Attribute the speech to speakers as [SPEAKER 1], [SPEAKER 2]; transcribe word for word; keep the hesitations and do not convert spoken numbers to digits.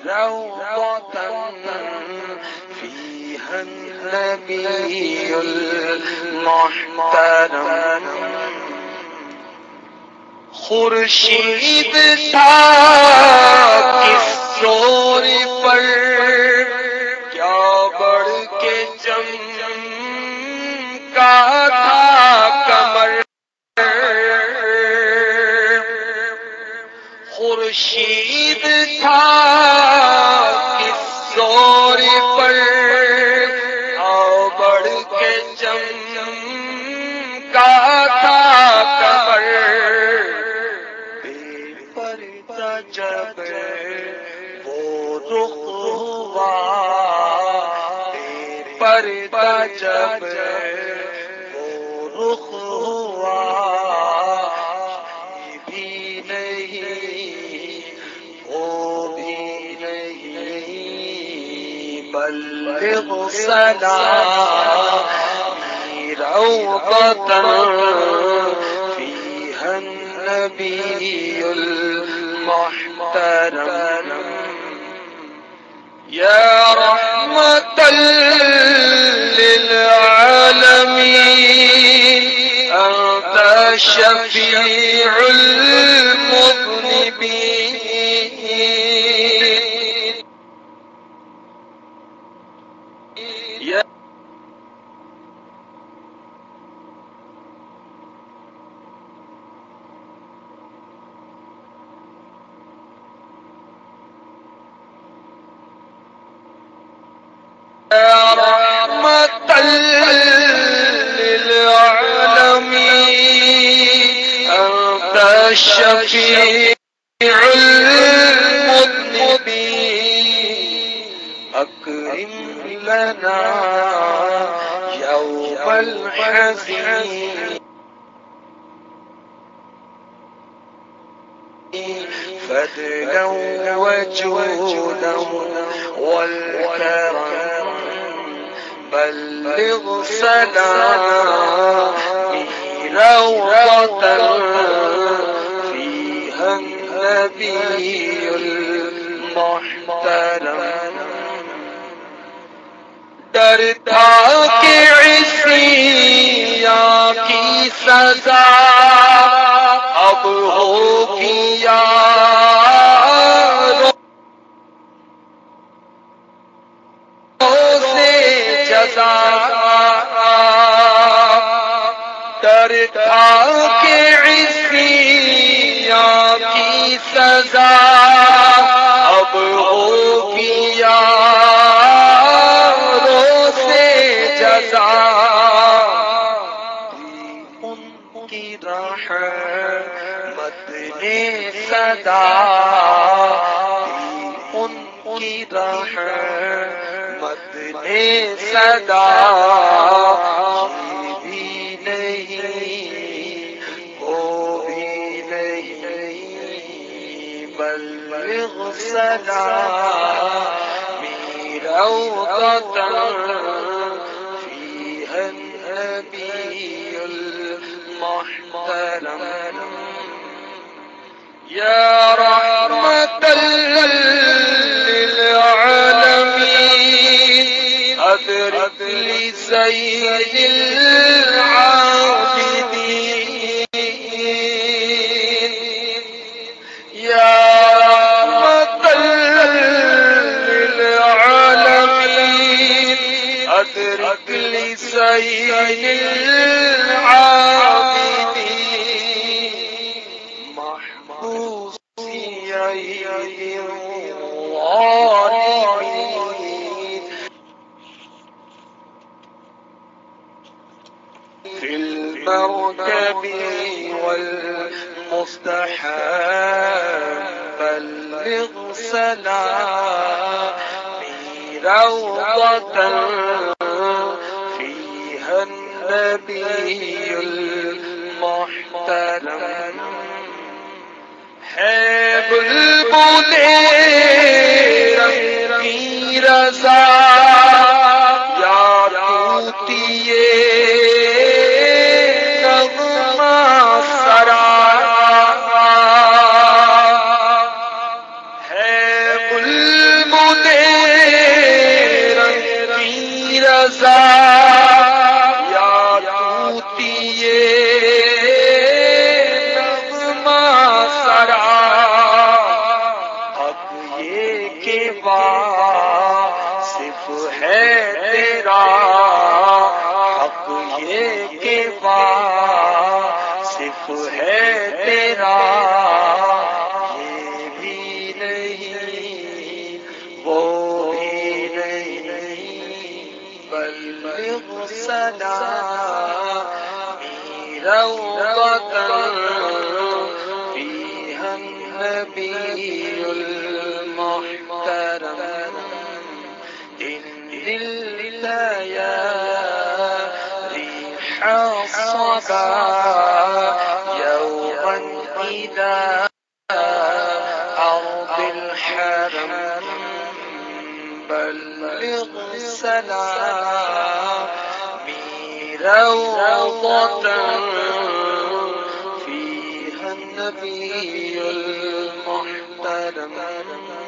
[SPEAKER 1] روضة فيها النبي المحترم خورشید تھا کس زور پر کیا بڑھ کے چمکا تھا کمر خورشید تھا کس زور پر کیا بڑھ کے چمکا تھا کمر جب وہ رخ ہوا پردہ جب وہ رخ ہوا یہ بھی نہیں وہ بھی نہیں بلغ سلامی روضة فيها النبي محترم يا رحمة للعالمين أنت شفيع المذنبين يا رحمة للعالمين أنت الشفيع المذنبين أكرم لنا يوم الحزين فضلا وجودا والكرم بلغ سلامي روضة فيها النبي المحترم ڈرتا کہ عصیاں کی سزا اب ہوگی یار ڈرتا کہ عصیاں کی سزا اب ہوگی یاروں سے جزا ان کی رحمت نے صدا ان کی رحمت نے صدا یہ بھی نہیں وہ بھی نہیں بلغ سلامی روضة فيها النبي المحترم يا رحمة للعالمين أدرك لسيد العابدين يا رحمة للعالمين أدرك لسيد العابدين محبوس في أيدي الظالمين في المركب والمستحب بلغ سلامي روضة فيها النبي المحترم ہے بلبل رنگ کی رضا یا طوطیے نغمہ سرا ہے بلبل رضا یا طوطی نغمہ سرا، حق یہ کہ واصف ہے تیرا، حق یہ کہ واصف ہے تیرا، یہ بھی نہیں وہ بھی نہیں، بلغ سلامی روضۃ فیہا النبی المحترم، ان اللیالح الصبا یوما اذا ارض الحرم، بلغ سلامی روضۃ فیہا النبی المحترم۔